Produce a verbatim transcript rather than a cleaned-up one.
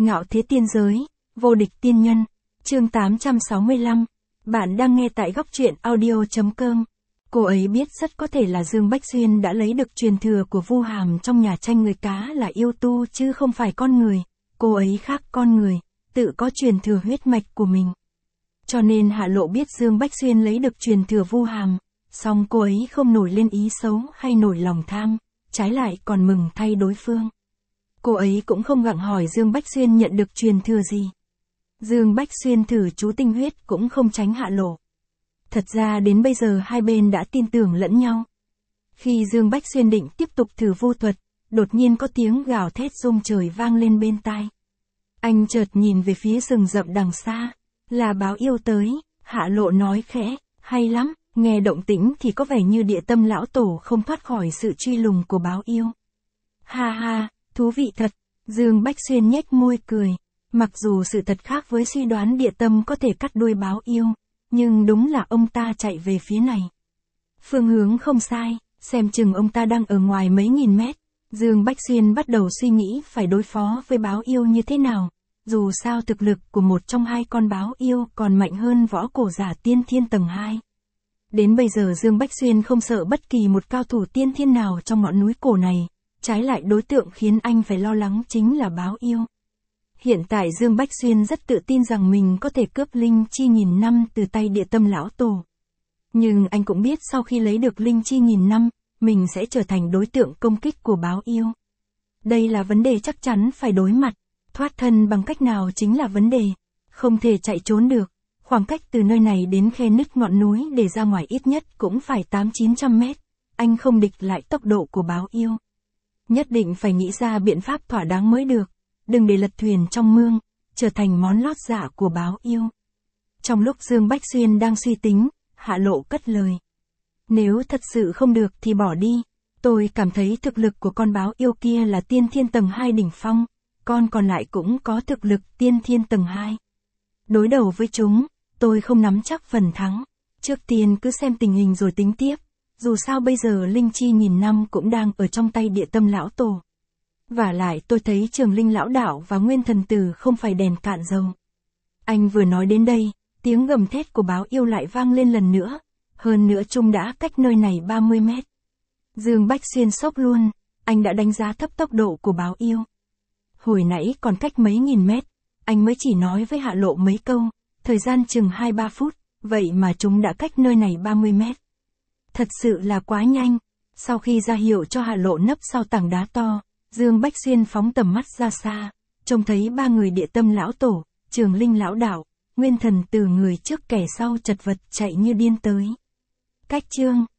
Ngạo thế tiên giới, vô địch tiên nhân, chương tám trăm sáu mươi lăm. Bạn đang nghe tại góc truyện audio chấm com. Cô ấy biết rất có thể là Dương Bách Xuyên đã lấy được truyền thừa của Vu Hàm trong nhà tranh người cá là yêu tu chứ không phải con người. Cô ấy khác con người, tự có truyền thừa huyết mạch của mình. Cho nên Hạ Lộ biết Dương Bách Xuyên lấy được truyền thừa Vu Hàm, song cô ấy không nổi lên ý xấu hay nổi lòng tham, trái lại còn mừng thay đối phương. Cô ấy cũng không gặng hỏi Dương Bách Xuyên nhận được truyền thừa gì. Dương Bách Xuyên thử chú tinh huyết cũng không tránh Hạ Lộ. Thật ra đến bây giờ hai bên đã tin tưởng lẫn nhau. Khi Dương Bách Xuyên định tiếp tục thử vu thuật, đột nhiên có tiếng gào thét rung trời vang lên bên tai. Anh chợt nhìn về phía rừng rậm đằng xa, là báo yêu tới. Hạ Lộ nói khẽ, hay lắm, nghe động tĩnh thì có vẻ như Địa Tâm lão tổ không thoát khỏi sự truy lùng của báo yêu. Ha ha, thú vị thật. Dương Bách Xuyên nhếch môi cười. Mặc dù sự thật khác với suy đoán Địa Tâm có thể cắt đuôi báo yêu, nhưng đúng là ông ta chạy về phía này. Phương hướng không sai, xem chừng ông ta đang ở ngoài mấy nghìn mét. Dương Bách Xuyên bắt đầu suy nghĩ phải đối phó với báo yêu như thế nào. Dù sao thực lực của một trong hai con báo yêu còn mạnh hơn võ cổ giả tiên thiên tầng hai. Đến bây giờ Dương Bách Xuyên không sợ bất kỳ một cao thủ tiên thiên nào trong ngọn núi cổ này, trái lại đối tượng khiến anh phải lo lắng chính là báo yêu. Hiện tại Dương Bách Xuyên rất tự tin rằng mình có thể cướp linh chi nghìn năm từ tay Địa Tâm lão tổ. Nhưng anh cũng biết sau khi lấy được linh chi nghìn năm, mình sẽ trở thành đối tượng công kích của báo yêu. Đây là vấn đề chắc chắn phải đối mặt. Thoát thân bằng cách nào chính là vấn đề. Không thể chạy trốn được. Khoảng cách từ nơi này đến khe nứt ngọn núi để ra ngoài ít nhất cũng phải tám chín trăm mét. Anh không địch lại tốc độ của báo yêu. Nhất định phải nghĩ ra biện pháp thỏa đáng mới được. Đừng để lật thuyền trong mương, trở thành món lót dạ của báo yêu. Trong lúc Dương Bách Xuyên đang suy tính, Hạ Lộ cất lời. Nếu thật sự không được thì bỏ đi. Tôi cảm thấy thực lực của con báo yêu kia là tiên thiên tầng hai đỉnh phong. Con còn lại cũng có thực lực tiên thiên tầng hai. Đối đầu với chúng, tôi không nắm chắc phần thắng. Trước tiên cứ xem tình hình rồi tính tiếp. Dù sao bây giờ linh chi nghìn năm cũng đang ở trong tay Địa Tâm lão tổ. Và lại tôi thấy Trường Linh lão đạo và Nguyên Thần Tử không phải đèn cạn dầu. Anh vừa nói đến đây, tiếng gầm thét của báo yêu lại vang lên lần nữa. Hơn nữa chúng đã cách nơi này ba mươi mét. Dương Bách Xuyên sốc luôn, anh đã đánh giá thấp tốc độ của báo yêu. Hồi nãy còn cách mấy nghìn mét, anh mới chỉ nói với Hạ Lộ mấy câu, thời gian chừng hai ba phút, vậy mà chúng đã cách nơi này ba mươi mét. Thật sự là quá nhanh. Sau khi ra hiệu cho Hạ Lộ nấp sau tảng đá to, Dương Bách Xuyên phóng tầm mắt ra xa, trông thấy ba người Địa Tâm lão tổ, Trường Linh lão đạo, Nguyên Thần Tử người trước kẻ sau chật vật chạy như điên tới. Cách chương